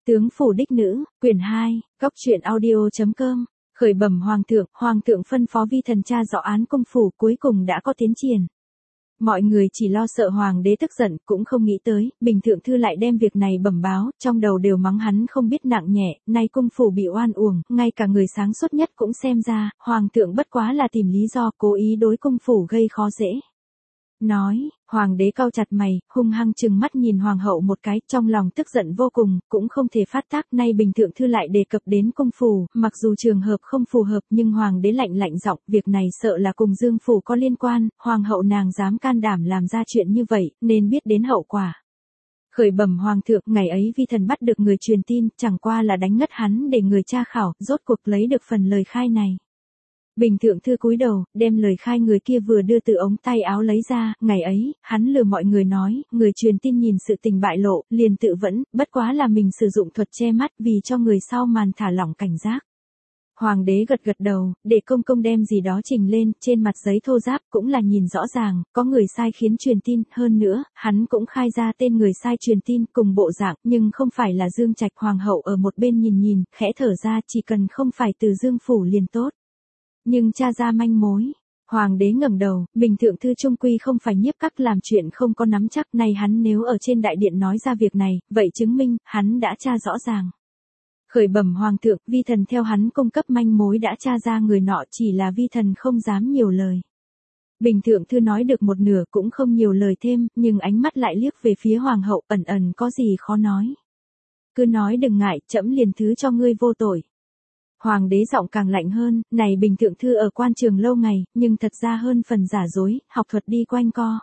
Tướng phủ đích nữ, quyển 2, góc truyện audio.com, khởi bẩm hoàng thượng phân phó vi thần tra rõ án công phủ cuối cùng đã có tiến triển. Mọi người chỉ lo sợ hoàng đế tức giận, cũng không nghĩ tới, bình thượng thư lại đem việc này bẩm báo, trong đầu đều mắng hắn không biết nặng nhẹ, nay cung phủ bị oan uổng, ngay cả người sáng suốt nhất cũng xem ra, hoàng thượng bất quá là tìm lý do cố ý đối cung phủ gây khó dễ. Nói, hoàng đế cau chặt mày, hung hăng trừng mắt nhìn hoàng hậu một cái, trong lòng tức giận vô cùng, cũng không thể phát tác. Nay bình thượng thư lại đề cập đến cung phủ, mặc dù trường hợp không phù hợp nhưng hoàng đế lạnh giọng, việc này sợ là cùng Dương phủ có liên quan, hoàng hậu nàng dám can đảm làm ra chuyện như vậy, nên biết đến hậu quả. Khởi bẩm hoàng thượng, ngày ấy vi thần bắt được người truyền tin, chẳng qua là đánh ngất hắn để người tra khảo, rốt cuộc lấy được phần lời khai này. Bình thượng thư cúi đầu, đem lời khai người kia vừa đưa từ ống tay áo lấy ra, ngày ấy, hắn lừa mọi người nói, người truyền tin nhìn sự tình bại lộ, liền tự vẫn, bất quá là mình sử dụng thuật che mắt vì cho người sau màn thả lỏng cảnh giác. Hoàng đế gật đầu, để công đem gì đó trình lên, trên mặt giấy thô ráp cũng là nhìn rõ ràng, có người sai khiến truyền tin, hơn nữa, hắn cũng khai ra tên người sai truyền tin cùng bộ dạng, nhưng không phải là Dương Trạch. Hoàng hậu ở một bên nhìn, khẽ thở ra, chỉ cần không phải từ Dương phủ liền tốt. Nhưng tra ra manh mối. Hoàng đế ngẩng đầu, bình thượng thư trung quy không phải nhiếp các làm chuyện không có nắm chắc, này hắn nếu ở trên đại điện nói ra việc này, vậy chứng minh, hắn đã tra rõ ràng. Khởi bẩm hoàng thượng, vi thần theo hắn cung cấp manh mối đã tra ra người nọ, chỉ là vi thần không dám nhiều lời. Bình thượng thư nói được một nửa cũng không nhiều lời thêm, nhưng ánh mắt lại liếc về phía hoàng hậu, ẩn có gì khó nói. Cứ nói đừng ngại, trẫm liền thứ cho ngươi vô tội. Hoàng đế giọng càng lạnh hơn, này bình thượng thư ở quan trường lâu ngày, nhưng thật ra hơn phần giả dối, học thuật đi quanh co.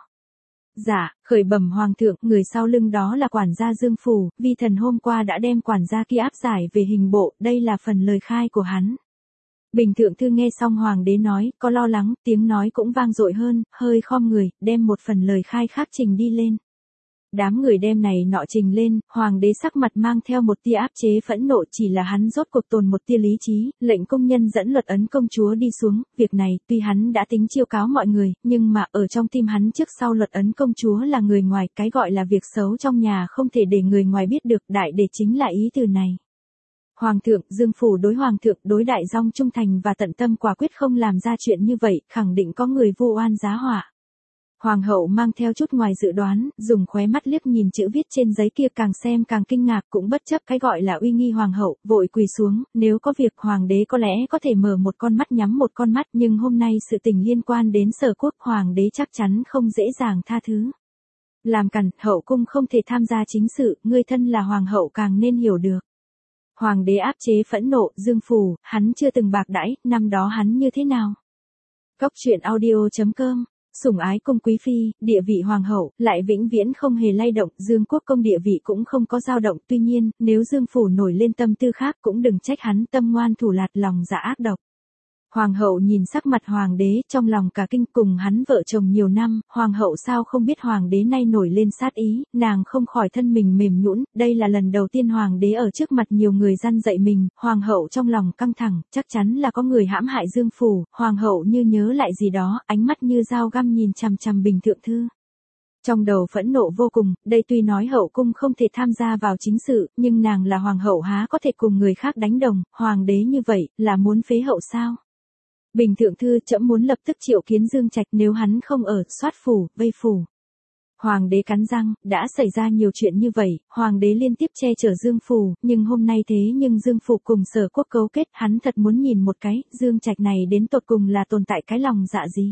Dạ, khởi bẩm hoàng thượng, người sau lưng đó là quản gia Dương phủ, vi thần hôm qua đã đem quản gia kia áp giải về hình bộ, đây là phần lời khai của hắn. Bình thượng thư nghe xong hoàng đế nói, có lo lắng, tiếng nói cũng vang dội hơn, hơi khom người, đem một phần lời khai khác trình đi lên. Đám người đem này nọ trình lên, hoàng đế sắc mặt mang theo một tia áp chế phẫn nộ, chỉ là hắn rốt cuộc tồn một tia lý trí, lệnh công nhân dẫn luật ấn công chúa đi xuống. Việc này, tuy hắn đã tính chiêu cáo mọi người, nhưng mà ở trong tim hắn trước sau luật ấn công chúa là người ngoài, cái gọi là việc xấu trong nhà không thể để người ngoài biết được, đại để chính là ý từ này. Hoàng thượng, Dương phủ đối hoàng thượng, đối đại dòng trung thành và tận tâm, quả quyết không làm ra chuyện như vậy, khẳng định có người vu oan giá họa. Hoàng hậu mang theo chút ngoài dự đoán, dùng khóe mắt liếc nhìn chữ viết trên giấy kia, càng xem càng kinh ngạc, cũng bất chấp cái gọi là uy nghi hoàng hậu, vội quỳ xuống, nếu có việc hoàng đế có lẽ có thể mở một con mắt nhắm một con mắt, nhưng hôm nay sự tình liên quan đến Sở quốc, hoàng đế chắc chắn không dễ dàng tha thứ. Làm càn, hậu cung không thể tham gia chính sự, ngươi thân là hoàng hậu càng nên hiểu được. Hoàng đế áp chế phẫn nộ, Dương phủ, hắn chưa từng bạc đãi, năm đó hắn như thế nào? Góc truyện audio.com. Sủng ái cung quý phi, địa vị hoàng hậu, lại vĩnh viễn không hề lay động, Dương quốc công địa vị cũng không có dao động, tuy nhiên, nếu Dương phủ nổi lên tâm tư khác cũng đừng trách hắn tâm ngoan thủ lạt, lòng dạ ác độc. Hoàng hậu nhìn sắc mặt hoàng đế, trong lòng cả kinh, cùng hắn vợ chồng nhiều năm, hoàng hậu sao không biết hoàng đế nay nổi lên sát ý, nàng không khỏi thân mình mềm nhũn, đây là lần đầu tiên hoàng đế ở trước mặt nhiều người răn dạy mình, hoàng hậu trong lòng căng thẳng, chắc chắn là có người hãm hại Dương phủ, hoàng hậu như nhớ lại gì đó, ánh mắt như dao găm nhìn chằm bình thượng thư. Trong đầu phẫn nộ vô cùng, đây tuy nói hậu cung không thể tham gia vào chính sự, nhưng nàng là hoàng hậu há có thể cùng người khác đánh đồng, hoàng đế như vậy, là muốn phế hậu sao? Bình thượng thư, trẫm muốn lập tức triệu kiến Dương Trạch, nếu hắn không ở, soát phủ, vây phủ. Hoàng đế cắn răng, đã xảy ra nhiều chuyện như vậy, hoàng đế liên tiếp che chở Dương phủ, nhưng hôm nay thế nhưng Dương phủ cùng Sở quốc cấu kết, hắn thật muốn nhìn một cái, Dương Trạch này đến tột cùng là tồn tại cái lòng dạ gì.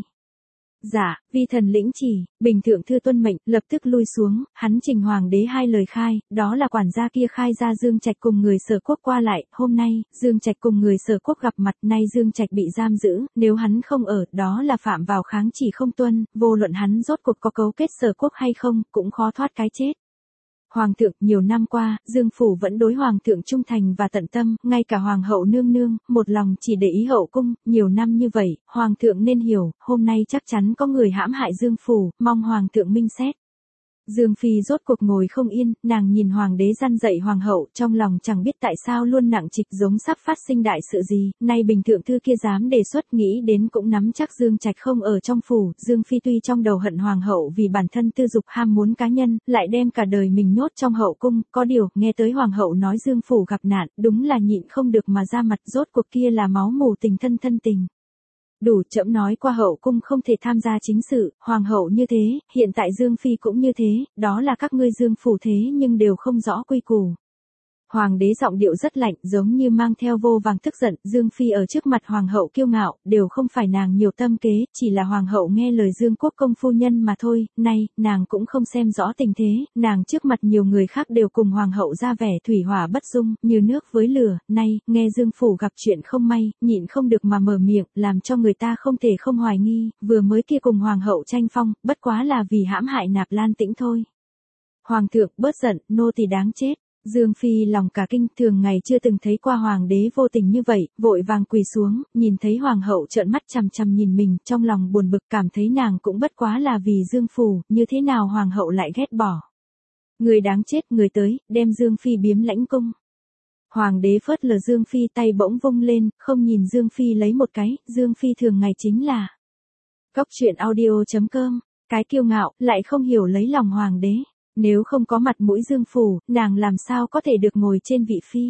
Dạ, vi thần lĩnh chỉ, bình thượng thư tuân mệnh, lập tức lui xuống, hắn trình hoàng đế hai lời khai, đó là quản gia kia khai ra Dương Trạch cùng người Sở quốc qua lại, hôm nay, Dương Trạch cùng người Sở quốc gặp mặt, nay Dương Trạch bị giam giữ, nếu hắn không ở, đó là phạm vào kháng chỉ không tuân, vô luận hắn rốt cuộc có cấu kết Sở quốc hay không, cũng khó thoát cái chết. Hoàng thượng, nhiều năm qua, Dương phủ vẫn đối hoàng thượng trung thành và tận tâm, ngay cả hoàng hậu nương nương, một lòng chỉ để ý hậu cung, nhiều năm như vậy, hoàng thượng nên hiểu, hôm nay chắc chắn có người hãm hại Dương phủ, mong hoàng thượng minh xét. Dương Phi rốt cuộc ngồi không yên, nàng nhìn hoàng đế răn dạy hoàng hậu, trong lòng chẳng biết tại sao luôn nặng trịch giống sắp phát sinh đại sự gì, nay bình thượng thư kia dám đề xuất nghĩ đến cũng nắm chắc Dương Trạch không ở trong phủ, Dương Phi tuy trong đầu hận hoàng hậu vì bản thân tư dục ham muốn cá nhân, lại đem cả đời mình nhốt trong hậu cung, có điều, nghe tới hoàng hậu nói Dương phủ gặp nạn, đúng là nhịn không được mà ra mặt, rốt cuộc kia là máu mù tình thân thân tình. Đủ, trẫm nói qua hậu cung không thể tham gia chính sự, hoàng hậu như thế, hiện tại Dương Phi cũng như thế, đó là các ngươi Dương phủ thế nhưng đều không rõ quy củ. Hoàng đế giọng điệu rất lạnh, giống như mang theo vô vàng tức giận, Dương Phi ở trước mặt hoàng hậu kiêu ngạo, đều không phải nàng nhiều tâm kế, chỉ là hoàng hậu nghe lời Dương Quốc công phu nhân mà thôi, nay, nàng cũng không xem rõ tình thế, nàng trước mặt nhiều người khác đều cùng hoàng hậu ra vẻ thủy hỏa bất dung, như nước với lửa, nay, nghe Dương phủ gặp chuyện không may, nhịn không được mà mở miệng, làm cho người ta không thể không hoài nghi, vừa mới kia cùng hoàng hậu tranh phong, bất quá là vì hãm hại Nạp Lan Tĩnh thôi. Hoàng thượng, bớt giận, nô tỳ đáng chết. Dương Phi lòng cả kinh, thường ngày chưa từng thấy qua hoàng đế vô tình như vậy, vội vàng quỳ xuống, nhìn thấy hoàng hậu trợn mắt chằm chằm nhìn mình, trong lòng buồn bực, cảm thấy nàng cũng bất quá là vì Dương phủ, như thế nào hoàng hậu lại ghét bỏ. Người đáng chết, người tới, đem Dương Phi biếm lãnh cung. Hoàng đế phớt lờ Dương Phi, tay bỗng vung lên, không nhìn Dương Phi lấy một cái, Dương Phi thường ngày chính là Cóc truyện audio.com, cái kiêu ngạo, lại không hiểu lấy lòng hoàng đế. Nếu không có mặt mũi Dương phủ, nàng làm sao có thể được ngồi trên vị phi.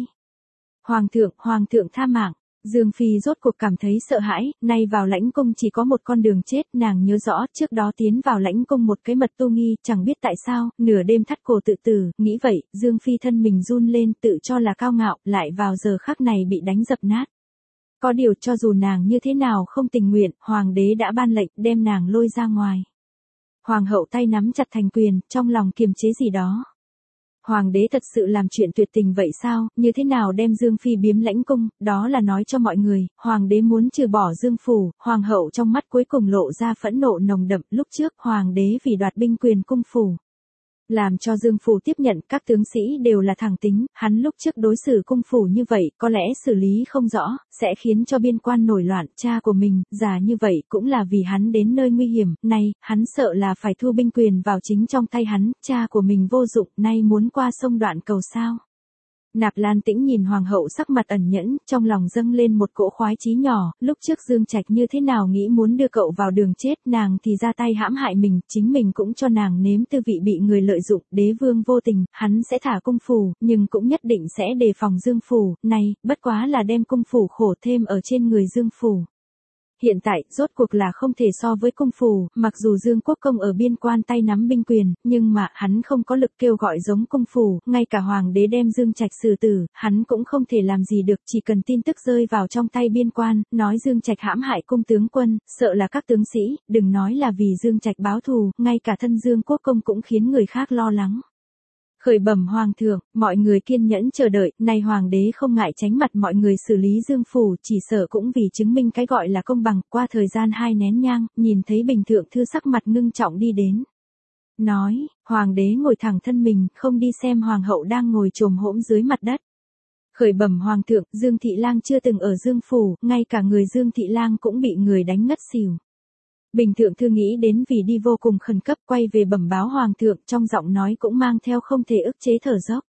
Hoàng thượng tha mạng. Dương Phi rốt cuộc cảm thấy sợ hãi, nay vào lãnh cung chỉ có một con đường chết, nàng nhớ rõ, trước đó tiến vào lãnh cung một cái mật tu nghi, chẳng biết tại sao, nửa đêm thắt cổ tự tử, nghĩ vậy, Dương Phi thân mình run lên, tự cho là cao ngạo, lại vào giờ khắc này bị đánh dập nát. Có điều cho dù nàng như thế nào không tình nguyện, hoàng đế đã ban lệnh, đem nàng lôi ra ngoài. Hoàng hậu tay nắm chặt thành quyền, trong lòng kiềm chế gì đó. Hoàng đế thật sự làm chuyện tuyệt tình vậy sao, như thế nào đem Dương Phi biếm lãnh cung, đó là nói cho mọi người, hoàng đế muốn trừ bỏ Dương phủ, hoàng hậu trong mắt cuối cùng lộ ra phẫn nộ nồng đậm, lúc trước hoàng đế vì đoạt binh quyền cung phủ. Làm cho Dương phủ tiếp nhận các tướng sĩ đều là thẳng tính, hắn lúc trước đối xử cung phủ như vậy, có lẽ xử lý không rõ, sẽ khiến cho biên quan nổi loạn, cha của mình, già như vậy cũng là vì hắn đến nơi nguy hiểm, nay, hắn sợ là phải thu binh quyền vào chính trong tay hắn, cha của mình vô dụng, nay muốn qua sông Đoạn Cầu sao. Nạp Lan Tĩnh nhìn hoàng hậu sắc mặt ẩn nhẫn, trong lòng dâng lên một cỗ khoái chí nhỏ, lúc trước Dương Trạch như thế nào nghĩ muốn đưa cậu vào đường chết, nàng thì ra tay hãm hại mình, chính mình cũng cho nàng nếm tư vị bị người lợi dụng, đế vương vô tình, hắn sẽ thả cung phủ, nhưng cũng nhất định sẽ đề phòng Dương phủ, này, bất quá là đem cung phủ khổ thêm ở trên người Dương phủ. Hiện tại, rốt cuộc là không thể so với cung phủ, mặc dù Dương Quốc công ở biên quan tay nắm binh quyền, nhưng mà, hắn không có lực kêu gọi giống cung phủ, ngay cả hoàng đế đem Dương Trạch xử tử, hắn cũng không thể làm gì được, chỉ cần tin tức rơi vào trong tay biên quan, nói Dương Trạch hãm hại cung tướng quân, sợ là các tướng sĩ, đừng nói là vì Dương Trạch báo thù, ngay cả thân Dương Quốc công cũng khiến người khác lo lắng. Khởi bẩm hoàng thượng, mọi người kiên nhẫn chờ đợi, nay hoàng đế không ngại tránh mặt mọi người xử lý Dương phủ, chỉ sợ cũng vì chứng minh cái gọi là công bằng, qua thời gian 2 nén nhang, nhìn thấy bình thượng thư sắc mặt ngưng trọng đi đến. Nói, hoàng đế ngồi thẳng thân mình, không đi xem hoàng hậu đang ngồi chồm hỗn dưới mặt đất. Khởi bẩm hoàng thượng, Dương Thị Lang chưa từng ở Dương phủ, ngay cả người Dương Thị Lang cũng bị người đánh ngất xỉu. Bình thượng thư nghĩ đến vì đi vô cùng khẩn cấp, quay về bẩm báo hoàng thượng, trong giọng nói cũng mang theo không thể ức chế thở dốc.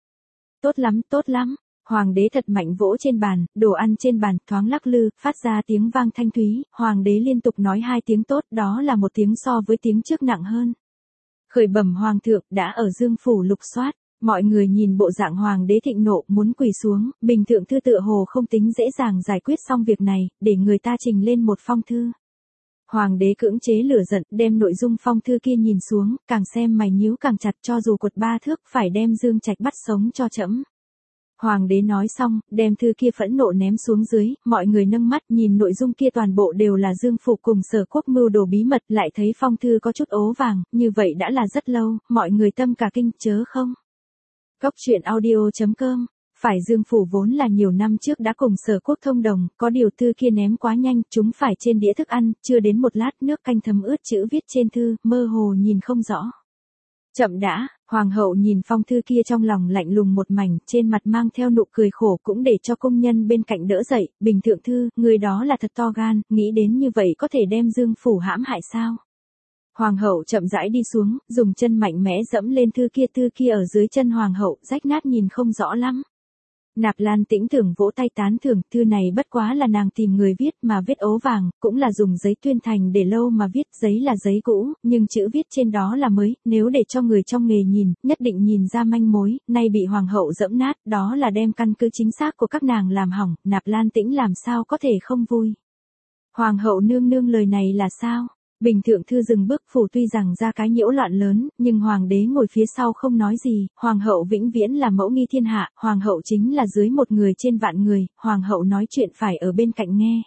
Tốt lắm, hoàng đế thật mạnh vỗ trên bàn, đồ ăn trên bàn thoáng lắc lư, phát ra tiếng vang thanh thúy, hoàng đế liên tục nói 2 tiếng tốt, đó là một tiếng so với tiếng trước nặng hơn. Khởi bẩm hoàng thượng, đã ở Dương phủ lục soát. Mọi người nhìn bộ dạng hoàng đế thịnh nộ, muốn quỳ xuống, bình thượng thư tựa hồ không tính dễ dàng giải quyết xong việc này, để người ta trình lên một phong thư. Hoàng đế cưỡng chế lửa giận, đem nội dung phong thư kia nhìn xuống, càng xem mày nhíu càng chặt, cho dù cột 3 thước, phải đem Dương Trạch bắt sống cho trẫm. Hoàng đế nói xong, đem thư kia phẫn nộ ném xuống dưới, mọi người nâng mắt nhìn nội dung kia toàn bộ đều là Dương phủ cùng Sở Quốc mưu đồ bí mật, lại thấy phong thư có chút ố vàng, như vậy đã là rất lâu, mọi người tâm cả kinh, chớ không. Cóc truyện audio.com. Phải Dương phủ vốn là nhiều năm trước đã cùng Sở Quốc thông đồng, có điều thư kia ném quá nhanh, chúng phải trên đĩa thức ăn, chưa đến một lát nước canh thấm ướt chữ viết trên thư, mơ hồ nhìn không rõ. Chậm đã, hoàng hậu nhìn phong thư kia trong lòng lạnh lùng một mảnh, trên mặt mang theo nụ cười khổ cũng để cho công nhân bên cạnh đỡ dậy, bình thượng thư, người đó là thật to gan, nghĩ đến như vậy có thể đem Dương phủ hãm hại sao? Hoàng hậu chậm rãi đi xuống, dùng chân mạnh mẽ dẫm lên thư kia ở dưới chân hoàng hậu, rách nát nhìn không rõ lắm. Nạp Lan Tĩnh Tưởng vỗ tay tán thưởng, thư này bất quá là nàng tìm người viết mà viết ố vàng, cũng là dùng giấy tuyên thành để lâu mà viết, giấy là giấy cũ, nhưng chữ viết trên đó là mới, nếu để cho người trong nghề nhìn, nhất định nhìn ra manh mối, nay bị hoàng hậu dẫm nát, đó là đem căn cứ chính xác của các nàng làm hỏng, Nạp Lan Tĩnh làm sao có thể không vui. Hoàng hậu nương nương lời này là sao? Bình thượng thư dừng bước, phủ tuy rằng ra cái nhiễu loạn lớn, nhưng hoàng đế ngồi phía sau không nói gì, hoàng hậu vĩnh viễn là mẫu nghi thiên hạ, hoàng hậu chính là dưới một người trên vạn người, hoàng hậu nói chuyện phải ở bên cạnh nghe.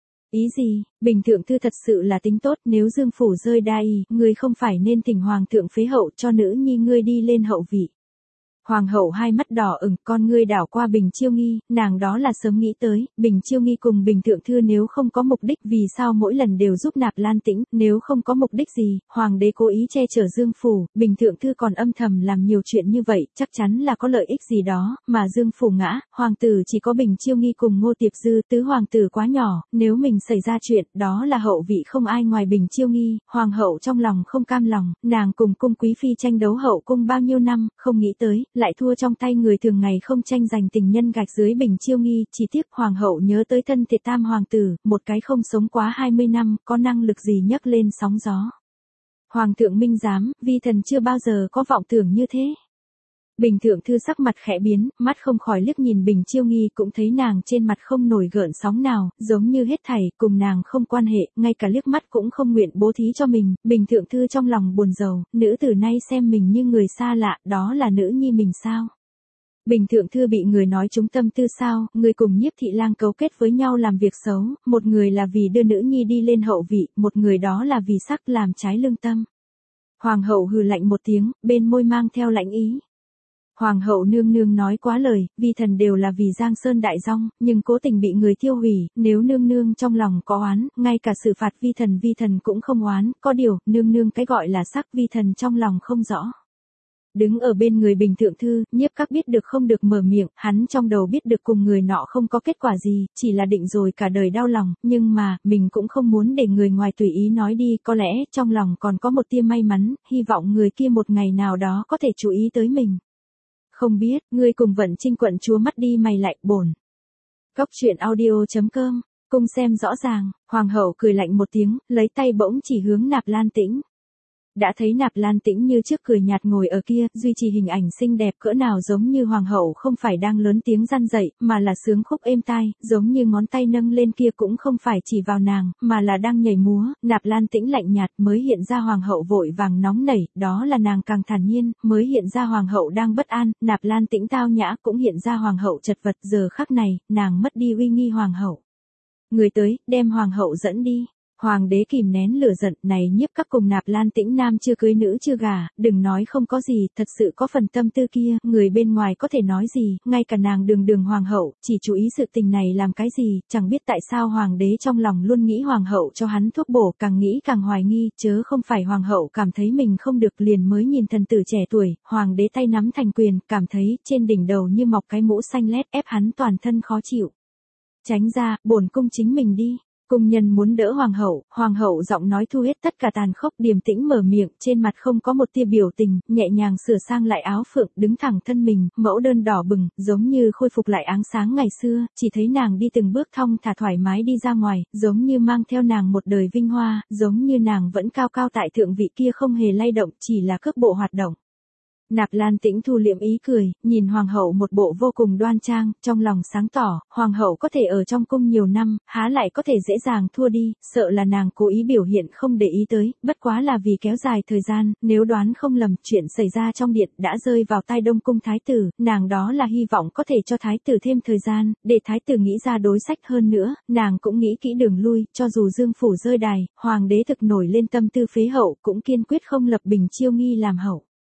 Ý gì? Bình thượng thư thật sự là tính tốt, nếu Dương phủ rơi đai, ngươi không phải nên thỉnh hoàng thượng phế hậu cho nữ nhi ngươi đi lên hậu vị. Hoàng hậu hai mắt đỏ ửng, con ngươi đảo qua Bình Chiêu Nghi, nàng đó là sớm nghĩ tới, Bình Chiêu Nghi cùng Bình thượng thư nếu không có mục đích vì sao mỗi lần đều giúp Nạp Lan Tĩnh, nếu không có mục đích gì, hoàng đế cố ý che chở Dương phủ, Bình thượng thư còn âm thầm làm nhiều chuyện như vậy, chắc chắn là có lợi ích gì đó, mà Dương phủ ngã, hoàng tử chỉ có Bình Chiêu Nghi cùng Ngô Tiệp Dư, tứ hoàng tử quá nhỏ, nếu mình xảy ra chuyện, đó là hậu vị không ai ngoài Bình Chiêu Nghi, hoàng hậu trong lòng không cam lòng, nàng cùng cung quý phi tranh đấu hậu cung bao nhiêu năm, không nghĩ tới lại thua trong tay người thường ngày không tranh giành tình nhân gạch dưới Bình Chiêu Nghi, chỉ tiếc hoàng hậu nhớ tới thân thiệt tam hoàng tử, một cái không sống quá 20 năm, có năng lực gì nhấc lên sóng gió. Hoàng thượng minh giám, vi thần chưa bao giờ có vọng tưởng như thế. Bình thượng thư sắc mặt khẽ biến, mắt không khỏi liếc nhìn Bình Chiêu Nghi, cũng thấy nàng trên mặt không nổi gợn sóng nào, giống như hết thảy cùng nàng không quan hệ, ngay cả liếc mắt cũng không nguyện bố thí cho mình. Bình thượng thư trong lòng buồn rầu, nữ tử nay xem mình như người xa lạ, đó là nữ nhi mình sao? Bình thượng thư bị người nói trúng tâm tư sao, người cùng Nhiếp thị lang cấu kết với nhau làm việc xấu, một người là vì đưa nữ nhi đi lên hậu vị, một người đó là vì sắc làm trái lương tâm. Hoàng hậu hừ lạnh một tiếng, bên môi mang theo lãnh ý. Hoàng hậu nương nương nói quá lời, vi thần đều là vì Giang Sơn đại dong, nhưng cố tình bị người tiêu hủy, nếu nương nương trong lòng có oán, ngay cả xử phạt vi thần cũng không oán, có điều, nương nương cái gọi là sắc vi thần trong lòng không rõ. Đứng ở bên người Bình thượng thư, Nhiếp Các biết được không được mở miệng, hắn trong đầu biết được cùng người nọ không có kết quả gì, chỉ là định rồi cả đời đau lòng, nhưng mà, mình cũng không muốn để người ngoài tùy ý nói đi, có lẽ, trong lòng còn có một tia may mắn, hy vọng người kia một ngày nào đó có thể chú ý tới mình. Không biết, ngươi cùng Vận Trinh quận chúa mắt đi mày lại, bổn. Cóc truyện audio.com, cùng xem rõ ràng, hoàng hậu cười lạnh một tiếng, lấy tay bỗng chỉ hướng Nạp Lan Tĩnh. Đã thấy Nạp Lan Tĩnh như trước cười nhạt ngồi ở kia, duy trì hình ảnh xinh đẹp cỡ nào giống như hoàng hậu không phải đang lớn tiếng răn dậy, mà là sướng khúc êm tai, giống như ngón tay nâng lên kia cũng không phải chỉ vào nàng, mà là đang nhảy múa. Nạp Lan Tĩnh lạnh nhạt, mới hiện ra hoàng hậu vội vàng nóng nảy, đó là nàng càng thản nhiên, mới hiện ra hoàng hậu đang bất an, Nạp Lan Tĩnh tao nhã cũng hiện ra hoàng hậu chật vật, giờ khắc này, nàng mất đi uy nghi hoàng hậu. Người tới, đem hoàng hậu dẫn đi. Hoàng đế kìm nén lửa giận, này Nhiếp Các cùng Nạp Lan Tĩnh nam chưa cưới nữ chưa gả, đừng nói không có gì, thật sự có phần tâm tư kia, người bên ngoài có thể nói gì, ngay cả nàng đường hoàng hậu, chỉ chú ý sự tình này làm cái gì, chẳng biết tại sao hoàng đế trong lòng luôn nghĩ hoàng hậu cho hắn thuốc bổ, càng nghĩ càng hoài nghi, chớ không phải hoàng hậu cảm thấy mình không được liền mới nhìn thần tử trẻ tuổi, hoàng đế tay nắm thành quyền, cảm thấy trên đỉnh đầu như mọc cái mũ xanh lét ép hắn toàn thân khó chịu. Tránh ra, bổn cung chính mình đi. Cung nhân muốn đỡ hoàng hậu giọng nói thu hết tất cả tàn khốc, điềm tĩnh mở miệng, trên mặt không có một tia biểu tình, nhẹ nhàng sửa sang lại áo phượng, đứng thẳng thân mình, mẫu đơn đỏ bừng, giống như khôi phục lại áng sáng ngày xưa, chỉ thấy nàng đi từng bước thong thả thoải mái đi ra ngoài, giống như mang theo nàng một đời vinh hoa, giống như nàng vẫn cao cao tại thượng vị kia không hề lay động, chỉ là cước bộ hoạt động. Nạp Lan Tĩnh thu liệm ý cười, nhìn hoàng hậu một bộ vô cùng đoan trang, trong lòng sáng tỏ, hoàng hậu có thể ở trong cung nhiều năm, há lại có thể dễ dàng thua đi, sợ là nàng cố ý biểu hiện không để ý tới, bất quá là vì kéo dài thời gian, nếu đoán không lầm, chuyện xảy ra trong điện đã rơi vào tai Đông cung thái tử, nàng đó là hy vọng có thể cho thái tử thêm thời gian, để thái tử nghĩ ra đối sách hơn nữa, nàng cũng nghĩ kỹ đường lui, cho dù Dương phủ rơi đài, hoàng đế thực nổi lên tâm tư phế hậu, cũng kiên quyết không lập Bình Chiêu Nghi làm hậu.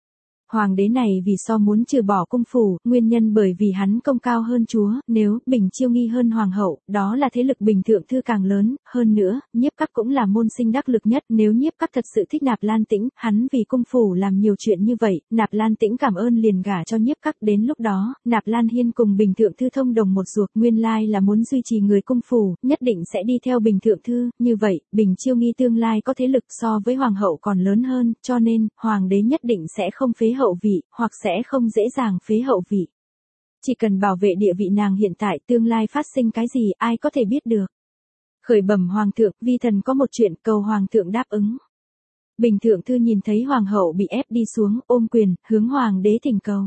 Hoàng đế này vì sao muốn trừ bỏ cung phủ, nguyên nhân bởi vì hắn công cao hơn chúa, nếu Bình Chiêu nghi hơn hoàng hậu, đó là thế lực Bình thượng thư càng lớn, hơn nữa, Nhiếp Các cũng là môn sinh đắc lực nhất, nếu Nhiếp Các thật sự thích Nạp Lan Tĩnh, hắn vì cung phủ làm nhiều chuyện như vậy, Nạp Lan Tĩnh cảm ơn liền gả cho Nhiếp Các, đến lúc đó, Nạp Lan Hiên cùng Bình thượng thư thông đồng một ruột, nguyên lai là muốn duy trì người cung phủ, nhất định sẽ đi theo Bình thượng thư, như vậy, Bình Chiêu nghi tương lai có thế lực so với hoàng hậu còn lớn hơn, cho nên, hoàng đế nhất định sẽ không phế hậu vị, hoặc sẽ không dễ dàng phế hậu vị. Chỉ cần bảo vệ địa vị nàng hiện tại, tương lai phát sinh cái gì ai có thể biết được. Khởi bẩm hoàng thượng, vi thần có một chuyện cầu hoàng thượng đáp ứng. Bình thượng thư nhìn thấy hoàng hậu bị ép đi xuống, ôm quyền, hướng hoàng đế thỉnh cầu.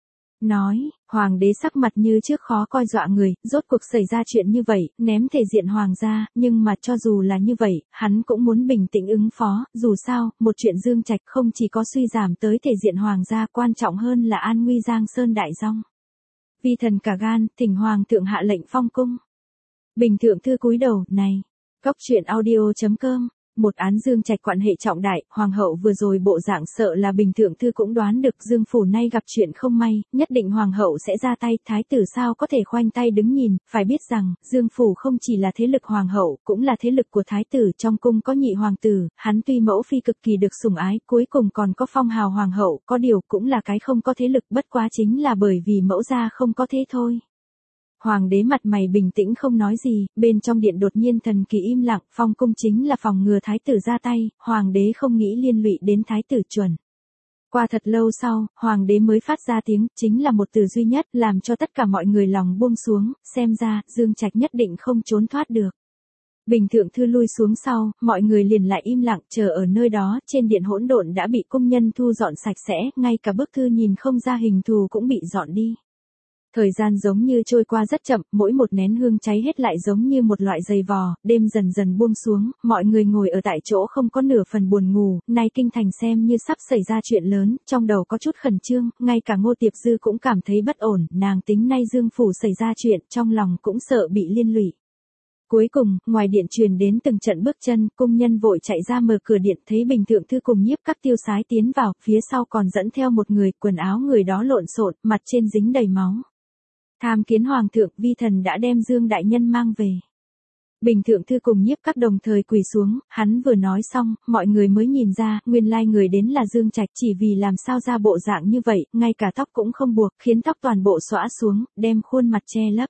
Nói, hoàng đế sắc mặt như trước khó coi dọa người, rốt cuộc xảy ra chuyện như vậy, ném thể diện hoàng gia, nhưng mà cho dù là như vậy, hắn cũng muốn bình tĩnh ứng phó, dù sao, một chuyện Dương Trạch không chỉ có suy giảm tới thể diện hoàng gia, quan trọng hơn là an nguy Giang Sơn đại dong. Vi thần cả gan, thỉnh hoàng thượng hạ lệnh phong cung. Bình thượng thư cúi đầu, này, Cóc truyện audio.com. Một án Dương Trạch quan hệ trọng đại, hoàng hậu vừa rồi bộ dạng sợ là Bình thượng thư cũng đoán được Dương phủ nay gặp chuyện không may, nhất định hoàng hậu sẽ ra tay, thái tử sao có thể khoanh tay đứng nhìn, phải biết rằng, Dương phủ không chỉ là thế lực hoàng hậu, cũng là thế lực của thái tử, trong cung có nhị hoàng tử, hắn tuy mẫu phi cực kỳ được sủng ái, cuối cùng còn có phong hào hoàng hậu, có điều cũng là cái không có thế lực, bất quá chính là bởi vì mẫu gia không có thế thôi. Hoàng đế mặt mày bình tĩnh không nói gì, bên trong điện đột nhiên thần kỳ im lặng, phong cung chính là phòng ngừa thái tử ra tay, hoàng đế không nghĩ liên lụy đến thái tử chuẩn. Qua thật lâu sau, hoàng đế mới phát ra tiếng, chính là một từ duy nhất, làm cho tất cả mọi người lòng buông xuống, xem ra, Dương Trạch nhất định không trốn thoát được. Bình thượng thư lui xuống sau, mọi người liền lại im lặng, chờ ở nơi đó, trên điện hỗn độn đã bị công nhân thu dọn sạch sẽ, ngay cả bức thư nhìn không ra hình thù cũng bị dọn đi. Thời gian giống như trôi qua rất chậm, mỗi một nén hương cháy hết lại giống như một loại giày vò, đêm dần dần buông xuống, mọi người ngồi ở tại chỗ không có nửa phần buồn ngủ, nay kinh thành xem như sắp xảy ra chuyện lớn, trong đầu có chút khẩn trương, ngay cả Ngô Tiệp Dư cũng cảm thấy bất ổn, nàng tính nay Dương phủ xảy ra chuyện, trong lòng cũng sợ bị liên lụy. Cuối cùng, ngoài điện truyền đến từng trận bước chân, cung nhân vội chạy ra mở cửa điện, thấy Bình thượng thư cùng Nhiếp Các tiêu sái tiến vào, phía sau còn dẫn theo một người, quần áo người đó lộn xộn, mặt trên dính đầy máu. Tham kiến hoàng thượng, vi thần đã đem Dương đại nhân mang về. Bình thượng thư cùng Nhiếp Các đồng thời quỳ xuống, hắn vừa nói xong, mọi người mới nhìn ra, nguyên lai người đến là Dương Trạch, chỉ vì làm sao ra bộ dạng như vậy, ngay cả tóc cũng không buộc, khiến tóc toàn bộ xõa xuống, đem khuôn mặt che lấp.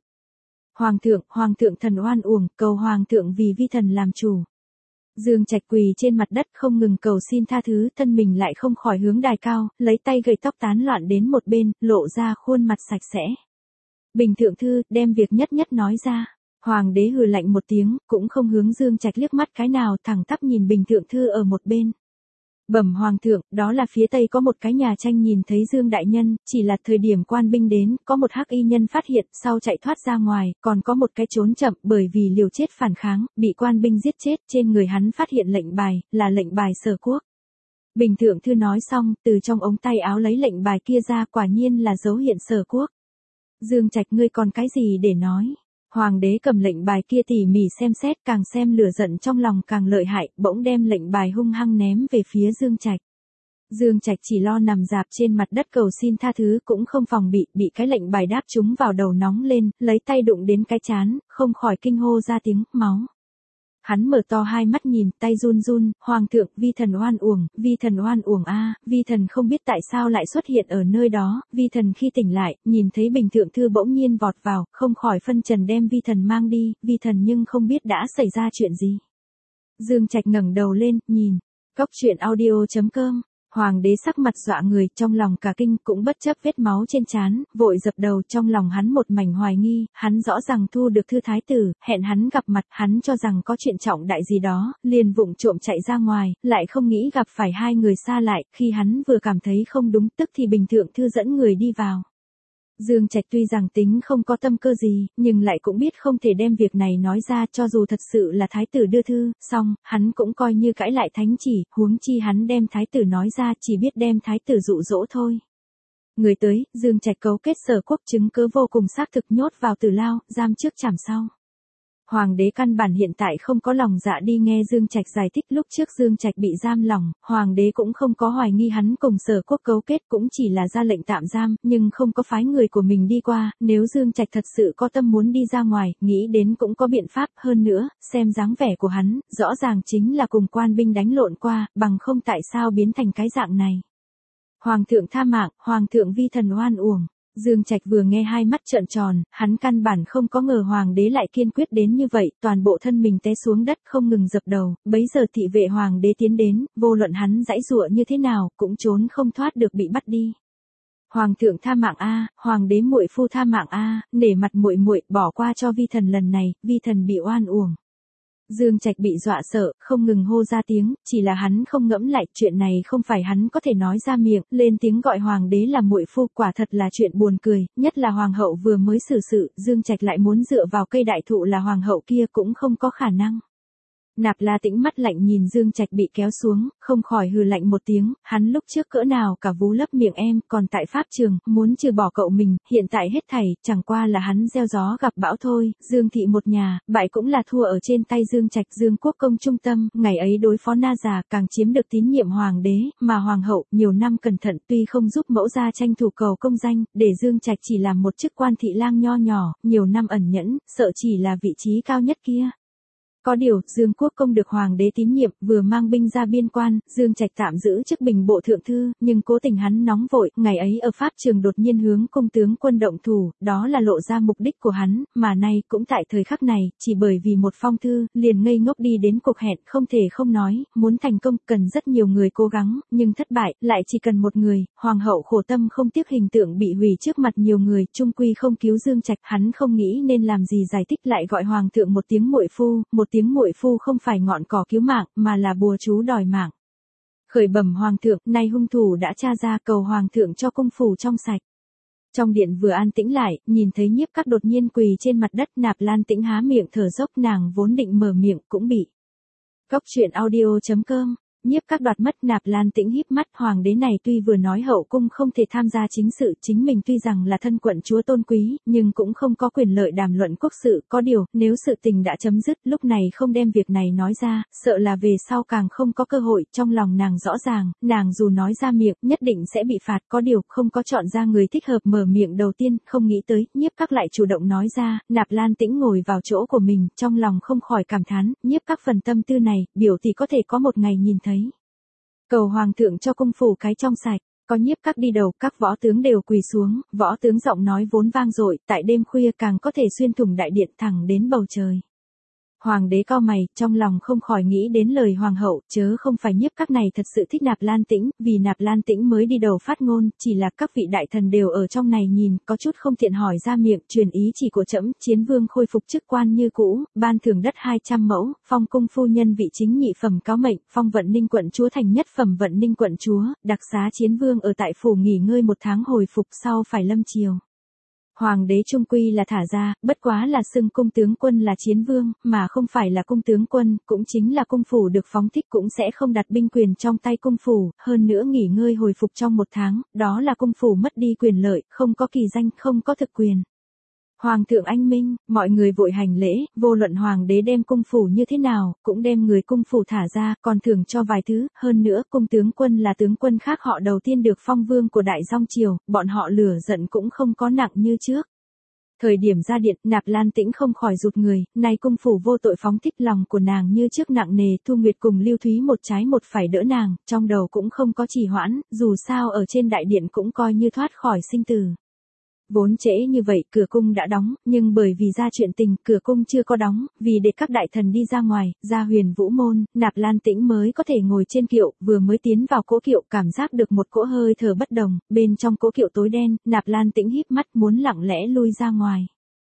Hoàng thượng thần oan uổng, cầu hoàng thượng vì vi thần làm chủ. Dương Trạch quỳ trên mặt đất không ngừng cầu xin tha thứ, thân mình lại không khỏi hướng đài cao, lấy tay gầy tóc tán loạn đến một bên, lộ ra khuôn mặt sạch sẽ. Bình thượng thư, đem việc nhất nhất nói ra. Hoàng đế hừ lạnh một tiếng, cũng không hướng Dương Trạch liếc mắt cái nào, thẳng tắp nhìn Bình thượng thư ở một bên. Bẩm hoàng thượng, đó là phía tây có một cái nhà tranh nhìn thấy Dương đại nhân, chỉ là thời điểm quan binh đến, có một hắc y nhân phát hiện, sau chạy thoát ra ngoài, còn có một cái trốn chậm, bởi vì liều chết phản kháng, bị quan binh giết chết, trên người hắn phát hiện lệnh bài, là lệnh bài Sở Quốc. Bình thượng thư nói xong, từ trong ống tay áo lấy lệnh bài kia ra, quả nhiên là dấu hiện Sở Quốc. Dương Trạch, ngươi còn cái gì để nói? Hoàng đế cầm lệnh bài kia tỉ mỉ xem xét, càng xem lửa giận trong lòng càng lợi hại, bỗng đem lệnh bài hung hăng ném về phía Dương Trạch. Dương Trạch chỉ lo nằm dạp trên mặt đất cầu xin tha thứ, cũng không phòng bị cái lệnh bài đáp trúng vào đầu nóng lên, lấy tay đụng đến cái trán, không khỏi kinh hô ra tiếng, máu. Hắn mở to hai mắt nhìn, tay run run, hoàng thượng, vi thần oan uổng a, vi thần không biết tại sao lại xuất hiện ở nơi đó, vi thần khi tỉnh lại, nhìn thấy Bình thượng thư bỗng nhiên vọt vào, không khỏi phân trần đem vi thần mang đi, vi thần nhưng không biết đã xảy ra chuyện gì. Dương Trạch ngẩng đầu lên, nhìn, Cóc truyện audio.com. Hoàng đế sắc mặt dọa người, trong lòng cả kinh, cũng bất chấp vết máu trên trán, vội dập đầu, trong lòng hắn một mảnh hoài nghi, hắn rõ ràng thu được thư thái tử, hẹn hắn gặp mặt, hắn cho rằng có chuyện trọng đại gì đó, liền vụng trộm chạy ra ngoài, lại không nghĩ gặp phải hai người xa lại, khi hắn vừa cảm thấy không đúng, tức thì Bình thượng thư dẫn người đi vào. Dương Trạch tuy rằng tính không có tâm cơ gì, nhưng lại cũng biết không thể đem việc này nói ra, cho dù thật sự là thái tử đưa thư, xong, hắn cũng coi như cãi lại thánh chỉ, huống chi hắn đem thái tử nói ra, chỉ biết đem thái tử dụ dỗ thôi. Người tới, Dương Trạch cấu kết Sở Quốc, chứng cứ vô cùng xác thực, nhốt vào tử lao, giam trước trảm sau. Hoàng đế căn bản hiện tại không có lòng dạ đi nghe Dương Trạch giải thích, lúc trước Dương Trạch bị giam lỏng, hoàng đế cũng không có hoài nghi hắn cùng Sở Quốc cấu kết, cũng chỉ là ra lệnh tạm giam, nhưng không có phái người của mình đi qua, nếu Dương Trạch thật sự có tâm muốn đi ra ngoài, nghĩ đến cũng có biện pháp, hơn nữa, xem dáng vẻ của hắn, rõ ràng chính là cùng quan binh đánh lộn qua, bằng không tại sao biến thành cái dạng này. Hoàng thượng tha mạng, hoàng thượng vi thần oan uổng. Dương Trạch vừa nghe hai mắt trợn tròn, hắn căn bản không có ngờ hoàng đế lại kiên quyết đến như vậy, toàn bộ thân mình té xuống đất không ngừng dập đầu, bấy giờ thị vệ hoàng đế tiến đến, vô luận hắn giãy giụa như thế nào, cũng trốn không thoát được bị bắt đi. Hoàng thượng tha mạng a, hoàng đế muội phu tha mạng a, nể mặt muội muội, bỏ qua cho vi thần lần này, vi thần bị oan uổng. Dương Trạch bị dọa sợ, không ngừng hô ra tiếng, chỉ là hắn không ngẫm lại, chuyện này không phải hắn có thể nói ra miệng, lên tiếng gọi hoàng đế là muội phu, quả thật là chuyện buồn cười, nhất là hoàng hậu vừa mới xử sự, Dương Trạch lại muốn dựa vào cây đại thụ là hoàng hậu kia cũng không có khả năng. Nạp La Tĩnh mắt lạnh nhìn Dương Trạch bị kéo xuống, không khỏi hừ lạnh một tiếng, hắn lúc trước cỡ nào cả vú lấp miệng em, còn tại pháp trường, muốn trừ bỏ cậu mình, hiện tại hết thảy, chẳng qua là hắn gieo gió gặp bão thôi, Dương thị một nhà, bại cũng là thua ở trên tay Dương Trạch. Dương Quốc công trung tâm, ngày ấy đối phó Na già, càng chiếm được tín nhiệm hoàng đế, mà hoàng hậu, nhiều năm cẩn thận, tuy không giúp mẫu gia tranh thủ cầu công danh, để Dương Trạch chỉ làm một chức quan thị lang nho nhỏ, nhiều năm ẩn nhẫn, sợ chỉ là vị trí cao nhất kia. Có điều, Dương Quốc công được hoàng đế tín nhiệm, vừa mang binh ra biên quan, Dương Trạch tạm giữ chức bình bộ thượng thư, nhưng cố tình hắn nóng vội, ngày ấy ở pháp trường đột nhiên hướng công tướng quân động thủ, đó là lộ ra mục đích của hắn, mà nay cũng tại thời khắc này, chỉ bởi vì một phong thư, liền ngây ngốc đi đến cuộc hẹn, không thể không nói, muốn thành công, cần rất nhiều người cố gắng, nhưng thất bại, lại chỉ cần một người, hoàng hậu khổ tâm không tiếc hình tượng bị hủy trước mặt nhiều người, chung quy không cứu Dương Trạch, hắn không nghĩ nên làm gì giải thích, lại gọi hoàng thượng một tiếng muội phu, một tiếng muội phu không phải ngọn cỏ cứu mạng, mà là bùa chú đòi mạng. Khởi bẩm hoàng thượng, nay hung thủ đã tra ra, cầu hoàng thượng cho cung phủ trong sạch. Trong điện vừa an tĩnh lại, nhìn thấy Nhiếp Các đột nhiên quỳ trên mặt đất, Nạp Lan Tĩnh há miệng thở dốc, nàng vốn định mở miệng cũng bị. Cóc truyện audio.com. Nhiếp Các đoạt mất. Nạp Lan Tĩnh híp mắt, hoàng đế này tuy vừa nói hậu cung không thể tham gia chính sự, chính mình tuy rằng là thân quận chúa tôn quý, nhưng cũng không có quyền lợi đàm luận quốc sự, có điều, nếu sự tình đã chấm dứt, lúc này không đem việc này nói ra, sợ là về sau càng không có cơ hội, trong lòng nàng rõ ràng, nàng dù nói ra miệng, nhất định sẽ bị phạt, có điều, không có chọn ra người thích hợp mở miệng đầu tiên, không nghĩ tới, Nhiếp Các lại chủ động nói ra, Nạp Lan Tĩnh ngồi vào chỗ của mình, trong lòng không khỏi cảm thán, Nhiếp Các phần tâm tư này, biểu thì có thể có một ngày nhìn thấy. Cầu hoàng thượng cho cung phủ cái trong sạch, có Nhiếp Các đi đầu, các võ tướng đều quỳ xuống, võ tướng giọng nói vốn vang dội, tại đêm khuya càng có thể xuyên thủng đại điện thẳng đến bầu trời. Hoàng đế cau mày, trong lòng không khỏi nghĩ đến lời hoàng hậu, chớ không phải Nhiếp Các này thật sự thích Nạp Lan Tĩnh, vì Nạp Lan Tĩnh mới đi đầu phát ngôn, chỉ là các vị đại thần đều ở trong này nhìn, có chút không tiện hỏi ra miệng, truyền ý chỉ của trẫm, Chiến Vương khôi phục chức quan như cũ, ban thưởng đất 200 mẫu, phong cung phu nhân vị chính nhị phẩm cáo mệnh, phong Vận Ninh quận chúa thành nhất phẩm Vận Ninh quận chúa, đặc xá Chiến Vương ở tại phủ nghỉ ngơi 1 tháng hồi phục sau phải lâm triều. Hoàng đế trung quy là thả ra, bất quá là xưng cung tướng quân là Chiến Vương, mà không phải là cung tướng quân, cũng chính là cung phủ được phóng thích cũng sẽ không đặt binh quyền trong tay cung phủ, hơn nữa nghỉ ngơi hồi phục trong 1 tháng, đó là cung phủ mất đi quyền lợi, không có kỳ danh, không có thực quyền. Hoàng thượng anh minh, mọi người vội hành lễ, vô luận hoàng đế đem cung phủ như thế nào, cũng đem người cung phủ thả ra, còn thưởng cho vài thứ, hơn nữa cung tướng quân là tướng quân khác họ đầu tiên được phong vương của Đại Dong triều, bọn họ lửa giận cũng không có nặng như trước. Thời điểm ra điện, Nạp Lan Tĩnh không khỏi rụt người, nay cung phủ vô tội phóng thích, lòng của nàng như trước nặng nề, Thu Nguyệt cùng Lưu Thúy một trái một phải đỡ nàng, trong đầu cũng không có trì hoãn, dù sao ở trên đại điện cũng coi như thoát khỏi sinh tử. Vốn trễ như vậy, cửa cung đã đóng, nhưng bởi vì ra chuyện tình, cửa cung chưa có đóng, vì để các đại thần đi ra ngoài, ra Huyền Vũ môn, Nạp Lan Tĩnh mới có thể ngồi trên kiệu, vừa mới tiến vào cỗ kiệu, cảm giác được một cỗ hơi thở bất đồng, bên trong cỗ kiệu tối đen, Nạp Lan Tĩnh híp mắt muốn lặng lẽ lui ra ngoài.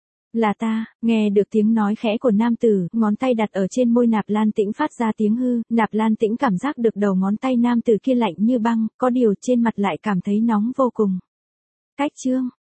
Là ta, nghe được tiếng nói khẽ của nam tử, ngón tay đặt ở trên môi Nạp Lan Tĩnh phát ra tiếng hư, Nạp Lan Tĩnh cảm giác được đầu ngón tay nam tử kia lạnh như băng, có điều trên mặt lại cảm thấy nóng vô cùng. Cách chương